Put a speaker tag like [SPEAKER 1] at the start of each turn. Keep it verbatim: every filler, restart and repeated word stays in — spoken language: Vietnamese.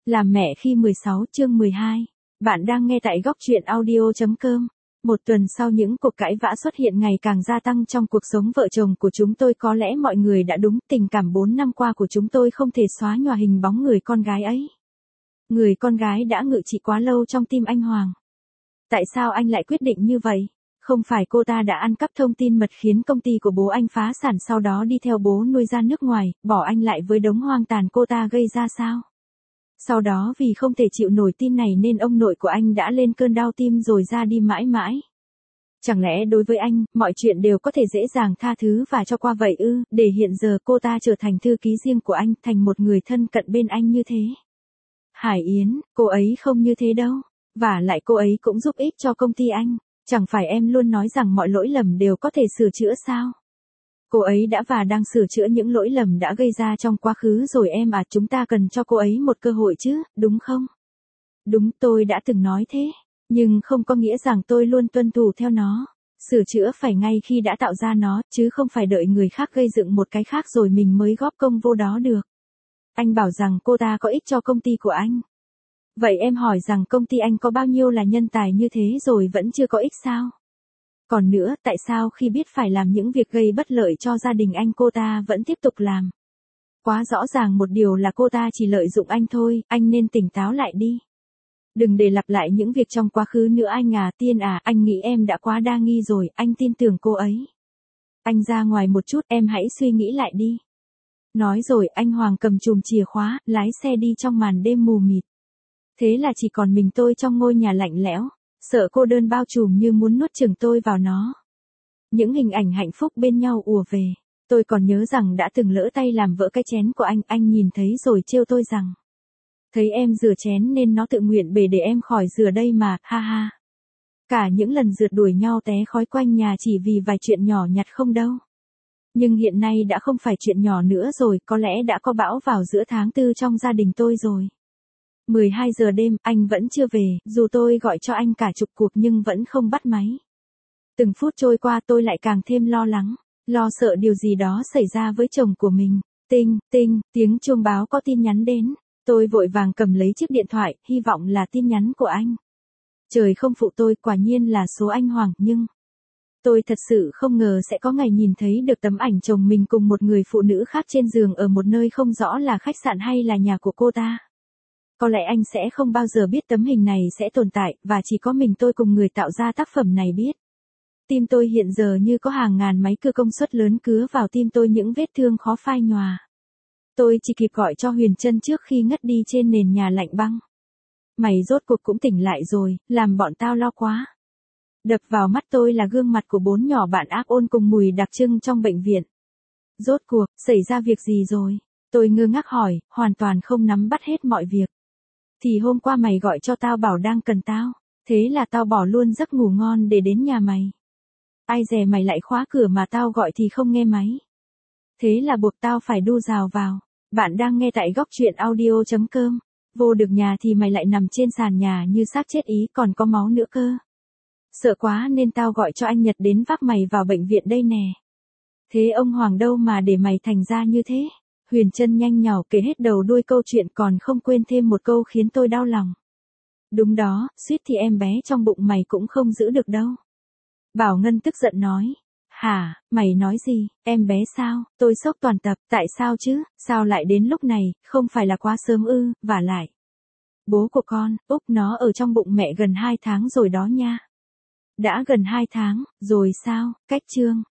[SPEAKER 1] Làm mẹ khi mười sáu chương mười hai. Bạn đang nghe tại góc truyện audio.com. Một tuần sau những cuộc cãi vã xuất hiện ngày càng gia tăng trong cuộc sống vợ chồng của chúng tôi, có lẽ mọi người đã đúng, tình cảm bốn năm qua của chúng tôi không thể xóa nhòa hình bóng người con gái ấy. Người con gái đã ngự trị quá lâu trong tim anh Hoàng. Tại sao anh lại quyết định như vậy? Không phải cô ta đã ăn cắp thông tin mật khiến công ty của bố anh phá sản, sau đó đi theo bố nuôi ra nước ngoài, bỏ anh lại với đống hoang tàn cô ta gây ra sao? Sau đó vì không thể chịu nổi tin này nên ông nội của anh đã lên cơn đau tim rồi ra đi mãi mãi. Chẳng lẽ đối với anh, mọi chuyện đều có thể dễ dàng tha thứ và cho qua vậy ư, để hiện giờ cô ta trở thành thư ký riêng của anh, thành một người thân cận bên anh như thế? Hải Yến, cô ấy không như thế đâu. Và lại cô ấy cũng giúp ích cho công ty anh. Chẳng phải em luôn nói rằng mọi lỗi lầm đều có thể sửa chữa sao? Cô ấy đã và đang sửa chữa những lỗi lầm đã gây ra trong quá khứ rồi em à, chúng ta cần cho cô ấy một cơ hội chứ, đúng không? Đúng, tôi đã từng nói thế, nhưng không có nghĩa rằng tôi luôn tuân thủ theo nó. Sửa chữa phải ngay khi đã tạo ra nó, chứ không phải đợi người khác gây dựng một cái khác rồi mình mới góp công vô đó được. Anh bảo rằng cô ta có ích cho công ty của anh. Vậy em hỏi rằng công ty anh có bao nhiêu là nhân tài như thế rồi vẫn chưa có ích sao? Còn nữa, tại sao khi biết phải làm những việc gây bất lợi cho gia đình anh cô ta vẫn tiếp tục làm? Quá rõ ràng một điều là cô ta chỉ lợi dụng anh thôi, anh nên tỉnh táo lại đi. Đừng để lặp lại những việc trong quá khứ nữa anh à. Tiên à, anh nghĩ em đã quá đa nghi rồi, anh tin tưởng cô ấy. Anh ra ngoài một chút, em hãy suy nghĩ lại đi. Nói rồi anh Hoàng cầm chùm chìa khóa, lái xe đi trong màn đêm mù mịt. Thế là chỉ còn mình tôi trong ngôi nhà lạnh lẽo, sợ cô đơn bao trùm như muốn nuốt chửng tôi vào nó. Những hình ảnh hạnh phúc bên nhau ùa về. Tôi còn nhớ rằng đã từng lỡ tay làm vỡ cái chén của anh, anh nhìn thấy rồi trêu tôi rằng: thấy em rửa chén nên nó tự nguyện bể để em khỏi rửa đây mà, ha ha. Cả những lần rượt đuổi nhau té khói quanh nhà chỉ vì vài chuyện nhỏ nhặt không đâu. Nhưng hiện nay đã không phải chuyện nhỏ nữa rồi, có lẽ đã có bão vào giữa tháng tư trong gia đình tôi rồi. mười hai giờ đêm, anh vẫn chưa về, dù tôi gọi cho anh cả chục cuộc nhưng vẫn không bắt máy. Từng phút trôi qua tôi lại càng thêm lo lắng, lo sợ điều gì đó xảy ra với chồng của mình. Tinh, tinh, tiếng chuông báo có tin nhắn đến. Tôi vội vàng cầm lấy chiếc điện thoại, hy vọng là tin nhắn của anh. Trời không phụ tôi, quả nhiên là số anh Hoàng, nhưng tôi thật sự không ngờ sẽ có ngày nhìn thấy được tấm ảnh chồng mình cùng một người phụ nữ khác trên giường ở một nơi không rõ là khách sạn hay là nhà của cô ta. Có lẽ anh sẽ không bao giờ biết tấm hình này sẽ tồn tại, và chỉ có mình tôi cùng người tạo ra tác phẩm này biết. Tim tôi hiện giờ như có hàng ngàn máy cưa công suất lớn cứa vào tim tôi, những vết thương khó phai nhòa. Tôi chỉ kịp gọi cho Huyền Trân trước khi ngất đi trên nền nhà lạnh băng. Mày rốt cuộc cũng tỉnh lại rồi, làm bọn tao lo quá. Đập vào mắt tôi là gương mặt của bốn nhỏ bạn ác ôn cùng mùi đặc trưng trong bệnh viện. Rốt cuộc, xảy ra việc gì rồi? Tôi ngơ ngác hỏi, hoàn toàn không nắm bắt hết mọi việc. Thì hôm qua mày gọi cho tao bảo đang cần tao, thế là tao bỏ luôn giấc ngủ ngon để đến nhà mày. Ai dè mày lại khóa cửa mà tao gọi thì không nghe máy. Thế là buộc tao phải đu rào vào. Bạn đang nghe tại góc truyện audio.com. Vô được nhà thì mày lại nằm trên sàn nhà như xác chết ý, còn có máu nữa cơ. Sợ quá nên tao gọi cho anh Nhật đến vác mày vào bệnh viện đây nè. Thế ông Hoàng đâu mà để mày thành ra như thế? Huyền Trân nhanh nhảu kể hết đầu đuôi câu chuyện, còn không quên thêm một câu khiến tôi đau lòng. Đúng đó, suýt thì em bé trong bụng mày cũng không giữ được đâu. Bảo Ngân tức giận nói. Hả, mày nói gì, em bé sao? Tôi sốc toàn tập, tại sao chứ, sao lại đến lúc này, không phải là quá sớm ư, vả lại. Bố của con, Úc nó ở trong bụng mẹ gần hai tháng rồi đó nha. Đã gần hai tháng, rồi sao, cách chương.